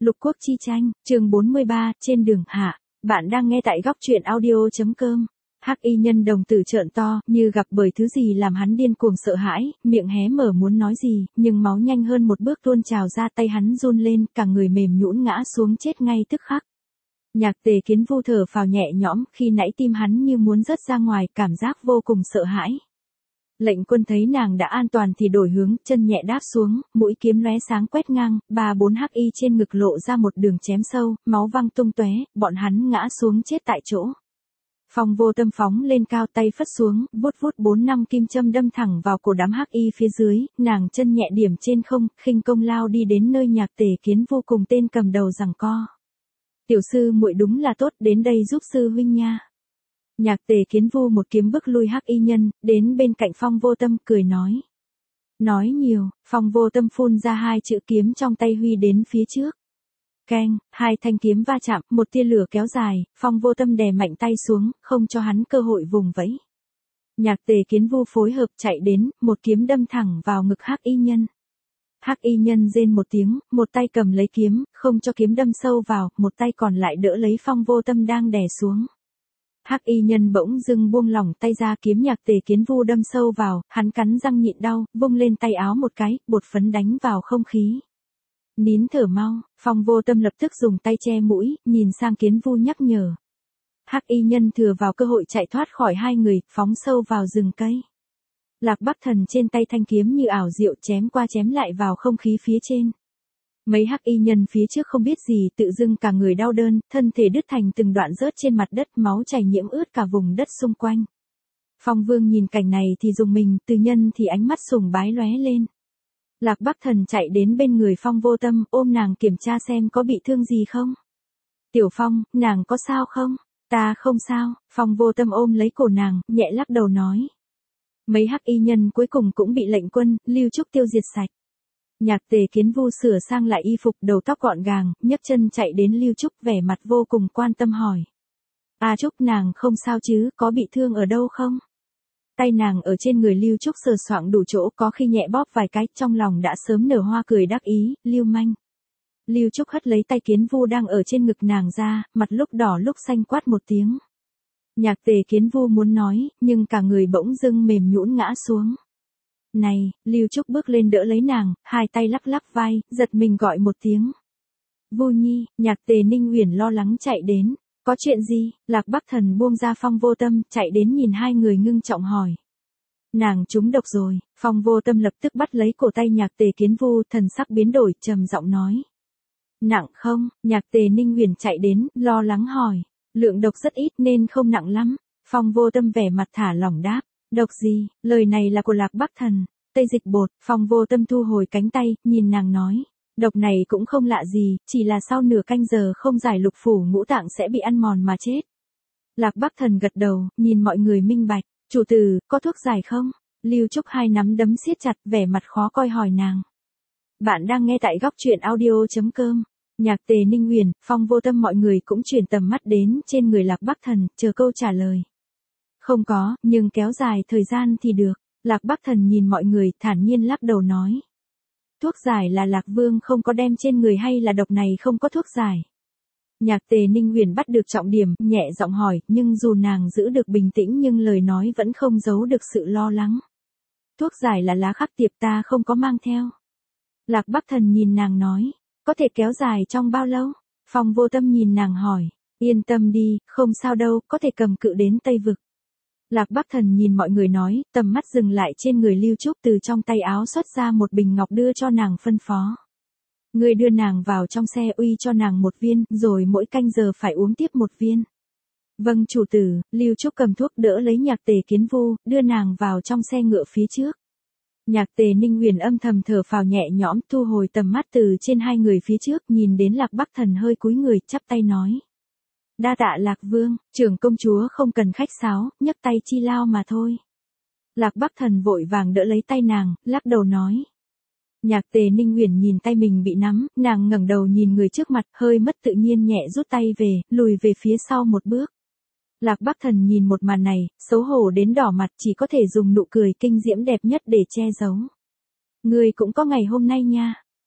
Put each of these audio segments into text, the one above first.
Lục Quốc chi tranh, chương 43, trên đường hạ. Bạn đang nghe tại góc truyện audio.com. Hắc y nhân đồng tử trợn to, như gặp bởi thứ gì làm hắn điên cuồng sợ hãi, miệng hé mở muốn nói gì, nhưng máu nhanh hơn một bước tuôn trào ra, tay hắn run lên, cả người mềm nhũn ngã xuống chết ngay tức khắc. Nhạc Tề Kiến Vu thở phào nhẹ nhõm, khi nãy tim hắn như muốn rớt ra ngoài, cảm giác vô cùng sợ hãi. Lệnh Quân thấy nàng đã an toàn thì đổi hướng, chân nhẹ đáp xuống, mũi kiếm lóe sáng quét ngang, 3-4 hắc y trên ngực lộ ra một đường chém sâu, máu văng tung tóe, bọn hắn ngã xuống chết tại chỗ. Phong Vô Tâm phóng lên cao, tay phất xuống, vút 4-5 kim châm đâm thẳng vào cổ đám hắc y phía dưới, nàng chân nhẹ điểm trên không, khinh công lao đi đến nơi Nhạc Tề Kiến Vu cùng tên cầm đầu giằng co. Tiểu sư muội đúng là tốt, đến đây giúp sư huynh nha. Nhạc Tề Kiến Vu một kiếm bức lui hắc y nhân, đến bên cạnh Phong Vô Tâm cười nói. Nói nhiều, Phong Vô Tâm phun ra 2 chữ kiếm trong tay huy đến phía trước. Keng, 2 thanh kiếm va chạm, một tia lửa kéo dài, Phong Vô Tâm đè mạnh tay xuống, không cho hắn cơ hội vùng vẫy. Nhạc Tề Kiến Vu phối hợp chạy đến, một kiếm đâm thẳng vào ngực hắc y nhân. Hắc y nhân rên một tiếng, một tay cầm lấy kiếm, không cho kiếm đâm sâu vào, một tay còn lại đỡ lấy Phong Vô Tâm đang đè xuống. Hắc y nhân bỗng dưng buông lỏng tay ra, kiếm Nhạc Tề Kiến Vu đâm sâu vào, hắn cắn răng nhịn đau, vung lên tay áo một cái, bột phấn đánh vào không khí. Nín thở mau, Phong Vô Tâm lập tức dùng tay che mũi, nhìn sang Kiến Vu nhắc nhở. Hắc y nhân thừa vào cơ hội chạy thoát khỏi hai người, phóng sâu vào rừng cây. Lạc Bắc Thần trên tay thanh kiếm như ảo diệu chém qua chém lại vào không khí phía trên. Mấy hắc y nhân phía trước không biết gì, tự dưng cả người đau đớn, thân thể đứt thành từng đoạn rớt trên mặt đất, máu chảy nhiễm ướt cả vùng đất xung quanh. Phong Vương nhìn cảnh này thì rùng mình, Từ Nhân thì ánh mắt sùng bái lóe lên. Lạc Bắc Thần chạy đến bên người Phong Vô Tâm, ôm nàng kiểm tra xem có bị thương gì không. Tiểu Phong, nàng có sao không? Ta không sao. Phong Vô Tâm ôm lấy cổ nàng, nhẹ lắc đầu nói. Mấy hắc y nhân cuối cùng cũng bị Lệnh Quân, Lưu Trúc tiêu diệt sạch. Nhạc Tề Kiến Vu sửa sang lại y phục, đầu tóc gọn gàng, nhấc chân chạy đến Lưu Trúc, vẻ mặt vô cùng quan tâm hỏi. A Trúc, nàng không sao chứ, có bị thương ở đâu không? Tay nàng ở trên người Lưu Trúc sờ soạng đủ chỗ, có khi nhẹ bóp vài cái, trong lòng đã sớm nở hoa cười đắc ý, lưu manh. Lưu Trúc hất lấy tay Kiến Vu đang ở trên ngực nàng ra, mặt lúc đỏ lúc xanh quát một tiếng. Nhạc Tề Kiến Vu muốn nói, nhưng cả người bỗng dưng mềm nhũn ngã xuống. Này, Lưu Trúc bước lên đỡ lấy nàng, 2 tay lắc lắc vai, giật mình gọi một tiếng. Vu Nhi, Nhạc Tề Ninh Uyển lo lắng chạy đến. Có chuyện gì? Lạc Bắc Thần buông ra Phong Vô Tâm, chạy đến nhìn hai người ngưng trọng hỏi. Nàng trúng độc rồi. Phong Vô Tâm lập tức bắt lấy cổ tay Nhạc Tề Kiến Vu, thần sắc biến đổi, trầm giọng nói. Nặng không? Nhạc Tề Ninh Uyển chạy đến, lo lắng hỏi. Lượng độc rất ít nên không nặng lắm. Phong Vô Tâm vẻ mặt thả lỏng đáp. Độc gì? Lời này là của Lạc Bắc Thần. Tây dịch bột. Phong Vô Tâm thu hồi cánh tay, nhìn nàng nói. Độc này cũng không lạ gì, chỉ là sau nửa canh giờ không giải lục phủ ngũ tạng sẽ bị ăn mòn mà chết. Lạc Bắc Thần gật đầu, nhìn mọi người minh bạch. Chủ tử, có thuốc giải không? Lưu Trúc 2 nắm đấm siết chặt, vẻ mặt khó coi hỏi nàng. Bạn đang nghe tại góc truyện audio.com. Nhạc Tề Ninh Uyển, Phong Vô Tâm mọi người cũng chuyển tầm mắt đến trên người Lạc Bắc Thần, chờ câu trả lời. Không có, nhưng kéo dài thời gian thì được. Lạc Bắc Thần nhìn mọi người, thản nhiên lắc đầu nói. Thuốc giải là Lạc Vương không có đem trên người hay là độc này không có thuốc giải? Nhạc Tề Ninh Uyển bắt được trọng điểm, nhẹ giọng hỏi, nhưng dù nàng giữ được bình tĩnh nhưng lời nói vẫn không giấu được sự lo lắng. Thuốc giải là lá khắc tiệp, ta không có mang theo. Lạc Bắc Thần nhìn nàng nói, có thể kéo dài trong bao lâu? Phong Vô Tâm nhìn nàng hỏi, yên tâm đi, không sao đâu, có thể cầm cự đến Tây Vực. Lạc Bắc Thần nhìn mọi người nói, tầm mắt dừng lại trên người Lưu Trúc, từ trong tay áo xuất ra một bình ngọc đưa cho nàng phân phó. Người đưa nàng vào trong xe, uy cho nàng 1 viên, rồi mỗi canh giờ phải uống tiếp 1 viên. Vâng chủ tử. Lưu Trúc cầm thuốc đỡ lấy Nhạc Tề Kiến Vu, đưa nàng vào trong xe ngựa phía trước. Nhạc Tề Ninh Uyển âm thầm thở phào nhẹ nhõm, thu hồi tầm mắt từ trên hai người phía trước, nhìn đến Lạc Bắc Thần hơi cúi người, chắp tay nói. Đa tạ Lạc Vương, trưởng công chúa không cần khách sáo, nhấc tay chi lao mà thôi. Lạc Bắc Thần vội vàng đỡ lấy tay nàng, lắc đầu nói. Nhạc Tề Ninh Uyển nhìn tay mình bị nắm, nàng ngẩng đầu nhìn người trước mặt, hơi mất tự nhiên nhẹ rút tay về, lùi về phía sau một bước. Lạc Bắc Thần nhìn một màn này, xấu hổ đến đỏ mặt, chỉ có thể dùng nụ cười kinh diễm đẹp nhất để che giấu. Ngươi cũng có ngày hôm nay nha.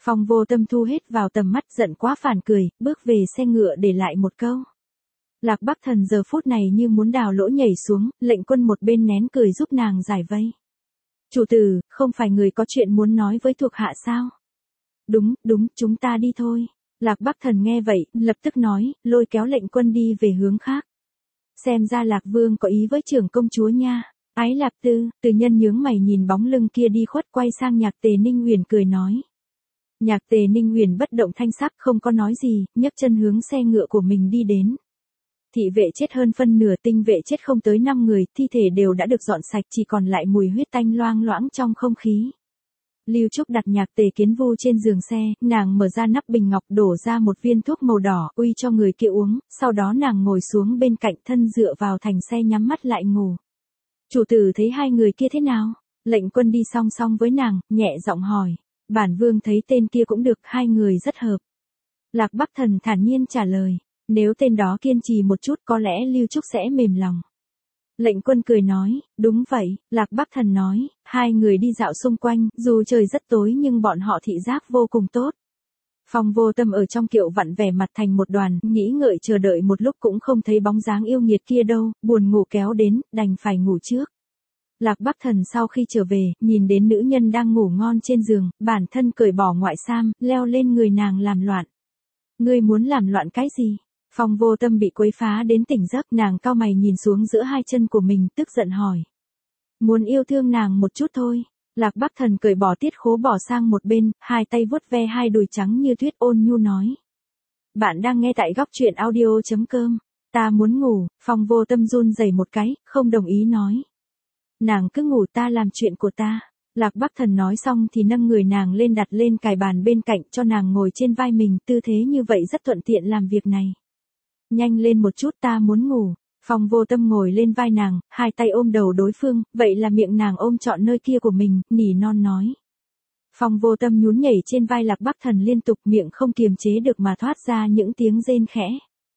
Phong Vô Tâm thu hết vào tầm mắt, giận quá phản cười, bước về xe ngựa để lại một câu. Lạc Bắc Thần giờ phút này như muốn đào lỗ nhảy xuống, lệnh quân một bên nén cười giúp nàng giải vây. Chủ tử, không phải người có chuyện muốn nói với thuộc hạ sao? Đúng, chúng ta đi thôi. Lạc Bắc Thần nghe vậy, lập tức nói, lôi kéo lệnh quân đi về hướng khác. Xem ra Lạc Vương có ý với trưởng công chúa nha. Ái Lạc Tư, Từ Nhân nhướng mày nhìn bóng lưng kia đi khuất, quay sang Nhạc Tề Ninh Huyền cười nói. Nhạc Tề Ninh Huyền bất động thanh sắc, không có nói gì, nhấc chân hướng xe ngựa của mình đi đến. Thị vệ chết hơn phân nửa, tinh vệ chết không tới 5 người, thi thể đều đã được dọn sạch, chỉ còn lại mùi huyết tanh loang loãng trong không khí. Lưu Trúc đặt Nhạc Tề Kiến Vu trên giường xe, nàng mở ra nắp bình ngọc, đổ ra một viên thuốc màu đỏ, uy cho người kia uống, sau đó nàng ngồi xuống bên cạnh, thân dựa vào thành xe nhắm mắt lại ngủ. Chủ tử thấy hai người kia thế nào? Lệnh quân đi song song với nàng, nhẹ giọng hỏi. Bản vương thấy tên kia cũng được, hai người rất hợp. Lạc Bắc Thần thản nhiên trả lời. Nếu tên đó kiên trì một chút có lẽ Lưu Trúc sẽ mềm lòng. Lệnh quân cười nói, đúng vậy, Lạc Bắc Thần nói, hai người đi dạo xung quanh, dù trời rất tối nhưng bọn họ thị giác vô cùng tốt. Phong Vô Tâm ở trong kiệu vặn vẻ mặt thành một đoàn, nghĩ ngợi chờ đợi một lúc cũng không thấy bóng dáng yêu nghiệt kia đâu, buồn ngủ kéo đến, đành phải ngủ trước. Lạc Bắc Thần sau khi trở về, nhìn đến nữ nhân đang ngủ ngon trên giường, bản thân cởi bỏ ngoại sam, leo lên người nàng làm loạn. Ngươi muốn làm loạn cái gì? Phong Vô Tâm bị quấy phá đến tỉnh giấc, nàng cau mày nhìn xuống giữa hai chân của mình, tức giận hỏi. Muốn yêu thương nàng một chút thôi. Lạc Bắc Thần cởi bỏ tiết khố bỏ sang một bên, hai tay vuốt ve hai đùi trắng như tuyết, ôn nhu nói. Bạn đang nghe tại góc truyện audio.com. Ta muốn ngủ. Phong Vô Tâm run rẩy một cái, không đồng ý nói. Nàng cứ ngủ, ta làm chuyện của ta. Lạc Bắc Thần nói xong thì nâng người nàng lên, đặt lên cài bàn bên cạnh cho nàng ngồi trên vai mình, tư thế như vậy rất thuận tiện làm việc này. Nhanh lên một chút, ta muốn ngủ. Phong Vô Tâm ngồi lên vai nàng, hai tay ôm đầu đối phương, vậy là miệng nàng ôm trọn nơi kia của mình, nỉ non nói. Phong Vô Tâm nhún nhảy trên vai Lạc Bắc Thần liên tục, miệng không kiềm chế được mà thoát ra những tiếng rên khẽ.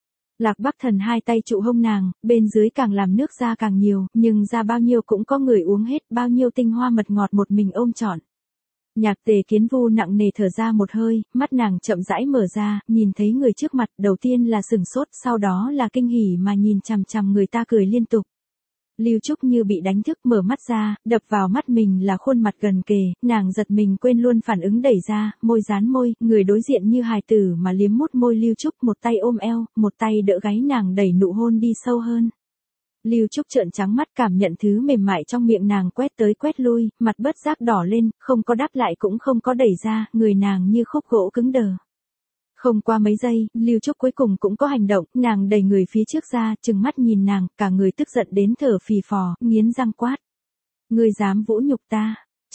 Lạc Bắc Thần hai tay trụ hông nàng, bên dưới càng làm nước ra càng nhiều, nhưng ra bao nhiêu cũng có người uống hết, bao nhiêu tinh hoa mật ngọt một mình ôm trọn. Nhạc Tề Kiến Vu nặng nề thở ra một hơi, mắt nàng chậm rãi mở ra, nhìn thấy người trước mặt, đầu tiên là sừng sốt, sau đó là kinh hỉ mà nhìn chằm chằm người ta cười liên tục. Lưu Trúc như bị đánh thức, mở mắt ra, đập vào mắt mình là khuôn mặt gần kề, nàng giật mình quên luôn phản ứng đẩy ra, môi dán môi, người đối diện như hài tử mà liếm mút môi Lưu Trúc, một tay ôm eo, một tay đỡ gáy nàng đẩy nụ hôn đi sâu hơn. Lưu Trúc trợn trắng mắt, cảm nhận thứ mềm mại trong miệng nàng quét tới quét lui, mặt bất giác đỏ lên, không có đáp lại cũng không có đẩy ra, người nàng như khúc gỗ cứng đờ. Không qua mấy giây, Lưu Trúc cuối cùng cũng có hành động, nàng đẩy người phía trước ra, trừng mắt nhìn nàng, cả người tức giận đến thở phì phò, nghiến răng quát. Ngươi dám vũ nhục ta?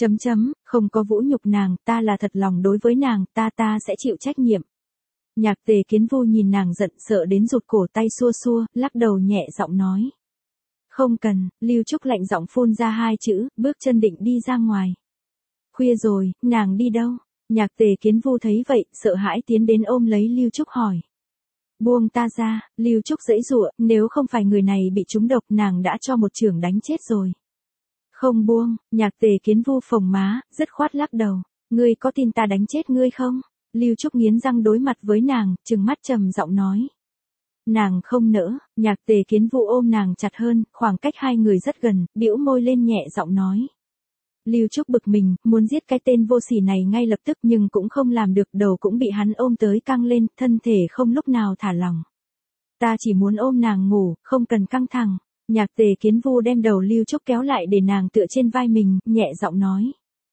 Không có vũ nhục nàng, ta là thật lòng đối với nàng, ta sẽ chịu trách nhiệm. Nhạc Tề Kiến Vu nhìn nàng giận sợ đến rụt cổ, tay xua xua, lắc đầu nhẹ giọng nói. Không cần. Lưu Trúc lạnh giọng phun ra hai chữ, bước chân định đi ra ngoài. Khuya rồi, nàng đi đâu? Nhạc Tề Kiến Vu thấy vậy, sợ hãi tiến đến ôm lấy Lưu Trúc hỏi. Buông ta ra. Lưu Trúc giãy giụa, nếu không phải người này bị trúng độc nàng đã cho một chưởng đánh chết rồi. Không buông. Nhạc Tề Kiến Vu phồng má, dứt khoát lắc đầu. Ngươi có tin ta đánh chết ngươi không? Lưu Trúc nghiến răng đối mặt với nàng, trừng mắt trầm giọng nói. Nàng không nỡ. Nhạc Tề Kiến Vu ôm nàng chặt hơn, khoảng cách hai người rất gần, bĩu môi lên nhẹ giọng nói. Lưu Trúc bực mình, muốn giết cái tên vô sỉ này ngay lập tức nhưng cũng không làm được, đầu cũng bị hắn ôm tới căng lên, thân thể không lúc nào thả lỏng. Ta chỉ muốn ôm nàng ngủ, không cần căng thẳng. Nhạc Tề Kiến Vu đem đầu Lưu Trúc kéo lại để nàng tựa trên vai mình, nhẹ giọng nói.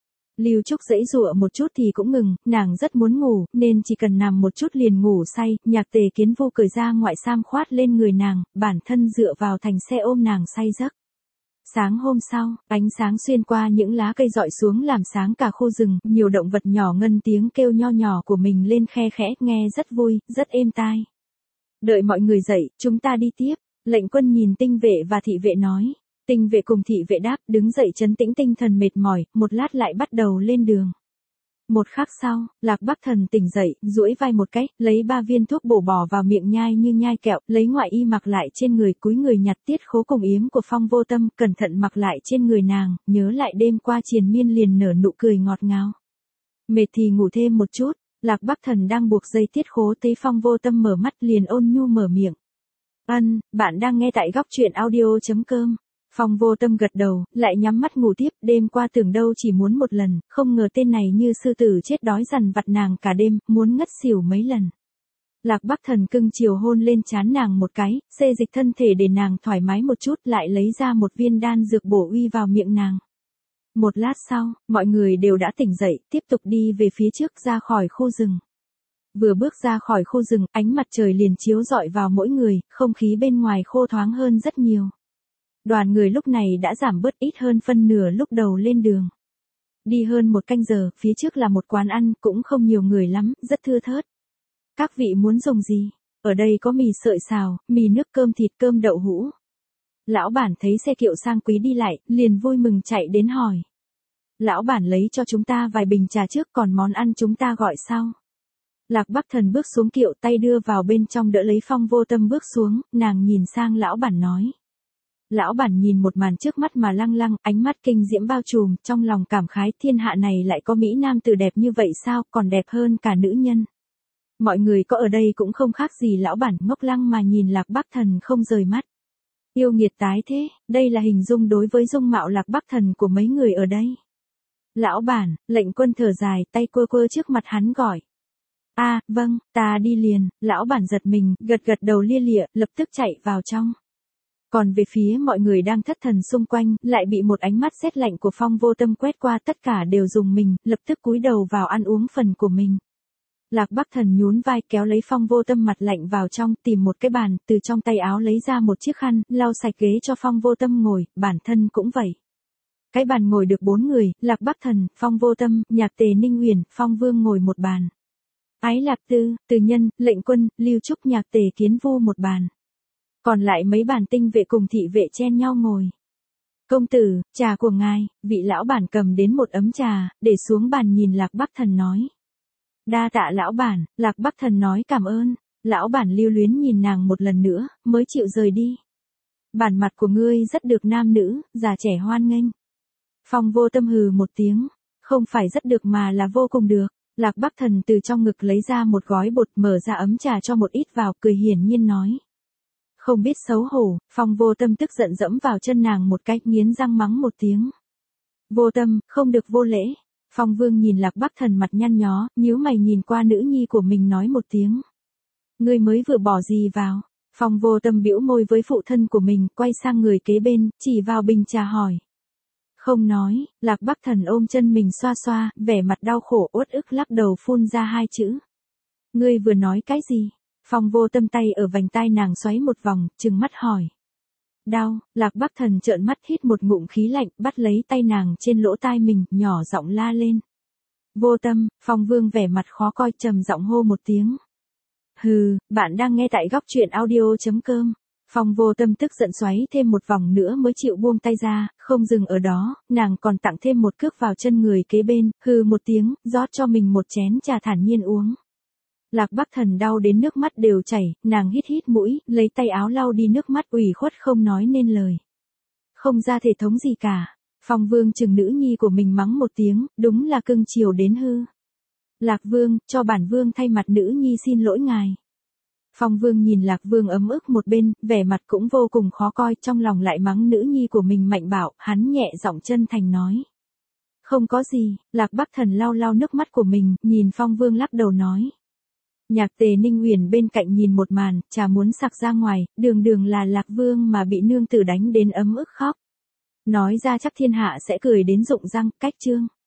Lưu Trúc giãy giụa một chút thì cũng ngừng, nàng rất muốn ngủ, nên chỉ cần nằm một chút liền ngủ say. Nhạc Tề Kiến Vu cởi ra ngoại sam khoát lên người nàng, bản thân dựa vào thành xe ôm nàng say giấc. Sáng hôm sau, ánh sáng xuyên qua những lá cây rọi xuống làm sáng cả khu rừng, nhiều động vật nhỏ ngân tiếng kêu nho nhỏ của mình lên khe khẽ, nghe rất vui, rất êm tai. Đợi mọi người dậy, chúng ta đi tiếp. Lệnh quân nhìn tinh vệ và thị vệ nói. Tinh vệ cùng thị vệ đáp, đứng dậy trấn tĩnh tinh thần mệt mỏi, một lát lại bắt đầu lên đường. Một khắc sau, Lạc Bắc Thần tỉnh dậy, duỗi vai một cái, lấy 3 viên thuốc bổ bỏ vào miệng nhai như nhai kẹo, lấy ngoại y mặc lại trên người, cúi người nhặt tiết khố cùng yếm của Phong Vô Tâm, cẩn thận mặc lại trên người nàng, nhớ lại đêm qua triền miên liền nở nụ cười ngọt ngào. Mệt thì ngủ thêm một chút. Lạc Bắc Thần đang buộc dây tiết khố thấy Phong Vô Tâm mở mắt liền ôn nhu mở miệng. Bạn đang nghe tại góc truyện audio.com. Phong Vô Tâm gật đầu, lại nhắm mắt ngủ tiếp, đêm qua tưởng đâu chỉ muốn một lần, không ngờ tên này như sư tử chết đói dằn vặt nàng cả đêm, muốn ngất xỉu mấy lần. Lạc Bắc Thần cưng chiều hôn lên trán nàng một cái, xê dịch thân thể để nàng thoải mái một chút, lại lấy ra một viên đan dược bổ uy vào miệng nàng. Một lát sau, mọi người đều đã tỉnh dậy, tiếp tục đi về phía trước ra khỏi khu rừng. Vừa bước ra khỏi khu rừng, ánh mặt trời liền chiếu rọi vào mỗi người, không khí bên ngoài khô thoáng hơn rất nhiều. Đoàn người lúc này đã giảm bớt ít hơn phân nửa lúc đầu lên đường. Đi hơn một canh giờ, phía trước là một quán ăn, cũng không nhiều người lắm, rất thưa thớt. Các vị muốn dùng gì? Ở đây có mì sợi xào, mì nước cơm thịt cơm đậu hũ. Lão bản thấy xe kiệu sang quý đi lại, liền vui mừng chạy đến hỏi. Lão bản lấy cho chúng ta vài bình trà trước, còn món ăn chúng ta gọi sau. Lạc Bắc Thần bước xuống kiệu, tay đưa vào bên trong đỡ lấy Phong Vô Tâm bước xuống, nàng nhìn sang lão bản nói. Lão bản nhìn một màn trước mắt mà lăng lăng, ánh mắt kinh diễm bao trùm, trong lòng cảm khái thiên hạ này lại có mỹ nam tử đẹp như vậy sao, còn đẹp hơn cả nữ nhân. Mọi người có ở đây cũng không khác gì lão bản, ngốc lăng mà nhìn Lạc Bắc Thần không rời mắt. Yêu nghiệt tái thế, đây là hình dung đối với dung mạo Lạc Bắc Thần của mấy người ở đây. Lão bản, lệnh quân thở dài, tay quơ quơ trước mặt hắn gọi. Vâng, ta đi liền. Lão bản giật mình, gật gật đầu lia lịa, lập tức chạy vào trong. Còn về phía mọi người đang thất thần xung quanh, lại bị một ánh mắt sét lạnh của Phong Vô Tâm quét qua, tất cả đều rùng mình, lập tức cúi đầu vào ăn uống phần của mình. Lạc Bắc Thần nhún vai kéo lấy Phong Vô Tâm mặt lạnh vào trong, tìm một cái bàn, từ trong tay áo lấy ra một chiếc khăn, lau sạch ghế cho Phong Vô Tâm ngồi, bản thân cũng vậy. Cái bàn ngồi được 4 người, Lạc Bắc Thần, Phong Vô Tâm, Nhạc Tề Ninh Uyển, Phong Vương ngồi một bàn. Ái Lạc Tư, Từ Nhân, Lệnh Quân, Lưu Trúc, Nhạc Tề Kiến Vu một bàn. Còn lại mấy bàn tinh vệ cùng thị vệ chen nhau ngồi. Công tử, trà của ngài. Vị lão bản cầm đến một ấm trà, để xuống bàn nhìn Lạc Bắc Thần nói. Đa tạ lão bản. Lạc Bắc Thần nói cảm ơn. Lão bản lưu luyến nhìn nàng một lần nữa, mới chịu rời đi. Bản mặt của ngươi rất được nam nữ, già trẻ hoan nghênh. Phong Vô Tâm hừ một tiếng, không phải rất được mà là vô cùng được. Lạc Bắc Thần từ trong ngực lấy ra một gói bột, mở ra ấm trà cho một ít vào, cười hiển nhiên nói. Không biết xấu hổ. Phong Vô Tâm tức giận dẫm vào chân nàng một cái, nghiến răng mắng một tiếng. Vô Tâm, không được vô lễ. Phong Vương nhìn Lạc Bắc Thần mặt nhăn nhó, nhíu mày nhìn qua nữ nhi của mình nói một tiếng. Ngươi mới vừa bỏ gì vào? Phong Vô Tâm bĩu môi với phụ thân của mình, quay sang người kế bên, chỉ vào bình trà hỏi. Không nói. Lạc Bắc Thần ôm chân mình xoa xoa, vẻ mặt đau khổ uất ức lắc đầu phun ra 2 chữ. Ngươi vừa nói cái gì? Phong Vô Tâm tay ở vành tai nàng xoáy một vòng, trừng mắt hỏi. Đau. Lạc Bắc Thần trợn mắt hít một ngụm khí lạnh, bắt lấy tay nàng trên lỗ tai mình, nhỏ giọng la lên. Vô Tâm. Phong Vương vẻ mặt khó coi, trầm giọng hô một tiếng. Hừ, bạn đang nghe tại góc truyện audio.com. Phong Vô Tâm tức giận xoáy thêm một vòng nữa mới chịu buông tay ra, không dừng ở đó, nàng còn tặng thêm một cước vào chân người kế bên, hừ một tiếng, rót cho mình một chén trà thản nhiên uống. Lạc Bắc Thần đau đến nước mắt đều chảy, nàng hít hít mũi, lấy tay áo lau đi nước mắt, ủy khuất không nói nên lời. Không ra thể thống gì cả. Phong Vương chừng nữ nhi của mình mắng một tiếng, đúng là cưng chiều đến hư. Lạc Vương, cho bản Vương thay mặt nữ nhi xin lỗi ngài. Phong Vương nhìn Lạc Vương ấm ức một bên, vẻ mặt cũng vô cùng khó coi, trong lòng lại mắng nữ nhi của mình mạnh bạo, hắn nhẹ giọng chân thành nói. Không có gì. Lạc Bắc Thần lau lau nước mắt của mình, nhìn Phong Vương lắc đầu nói. Nhạc Tề Ninh Uyển bên cạnh nhìn một màn, chả muốn sặc ra ngoài, đường đường là Lạc Vương mà bị nương tử đánh đến ấm ức khóc. Nói ra chắc thiên hạ sẽ cười đến rụng răng, cách chương.